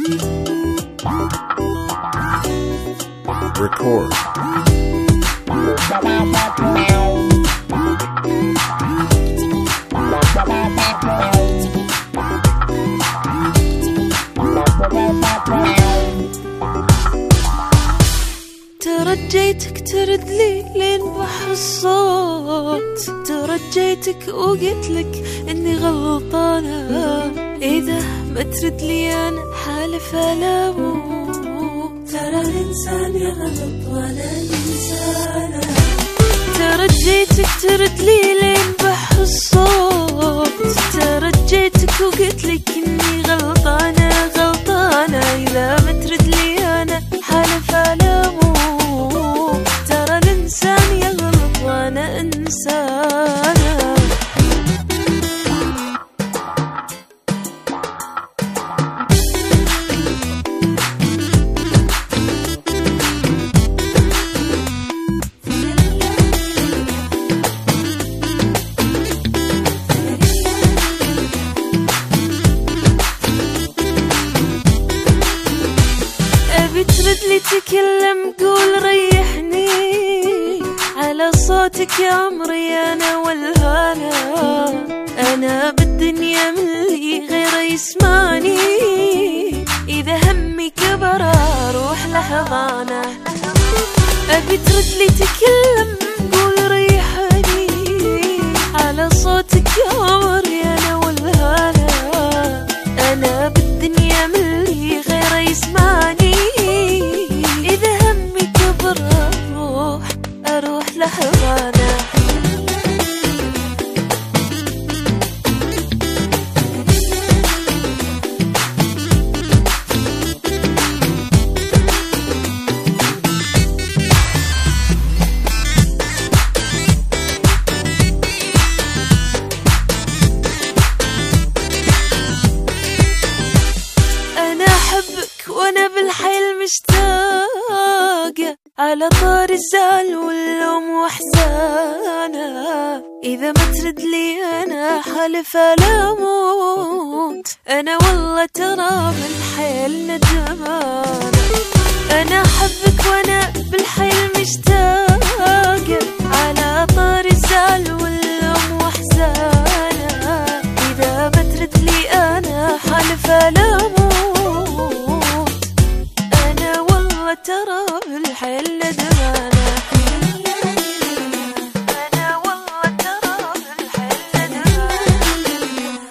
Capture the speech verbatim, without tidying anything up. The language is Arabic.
Record. ترجيتك ترد لي لين بحر الصوت، ترجيتك وقلتلك اني غلطانة، اذا ما ترد لي انا حالف لا اموت. ترى الانسان يغلط ولا الانسانة. ترجيتك ترد لي لين بحر الصوت، ترجيتك وقلتلك اني غلطانة غلطانة، اذا ما ترد لي انا حالف لا اموت. ترى الإنسان يغلط وأنا إنسانة. أبي ترد لي تكلم قول ريحني، على صوتك يا عمري أنا والهانا، أنا بالدنيا من اللي غيره يسمعني، إذا همي كبر أروح لحضانة. أبي ترد لي تكلم قول ريحني، على صوتك يا عمري أنا والهانا، أنا بالدنيا من اللي غيره يسمعني، إذا همي كبر أروح أروح لحضانة. أنا أحبك وأنا بالحيل مشتاقة، على طار الزعل واللوم وحزانة، إذا ما ترد لي أنا حالفة لا أموت. أنا والله ترى بالحيل ندمانة. أنا أحبك وأنا بالحيل مشتاقة، على طار الزعل واللوم وحزانة، إذا ما ترد لي أنا حالفة لا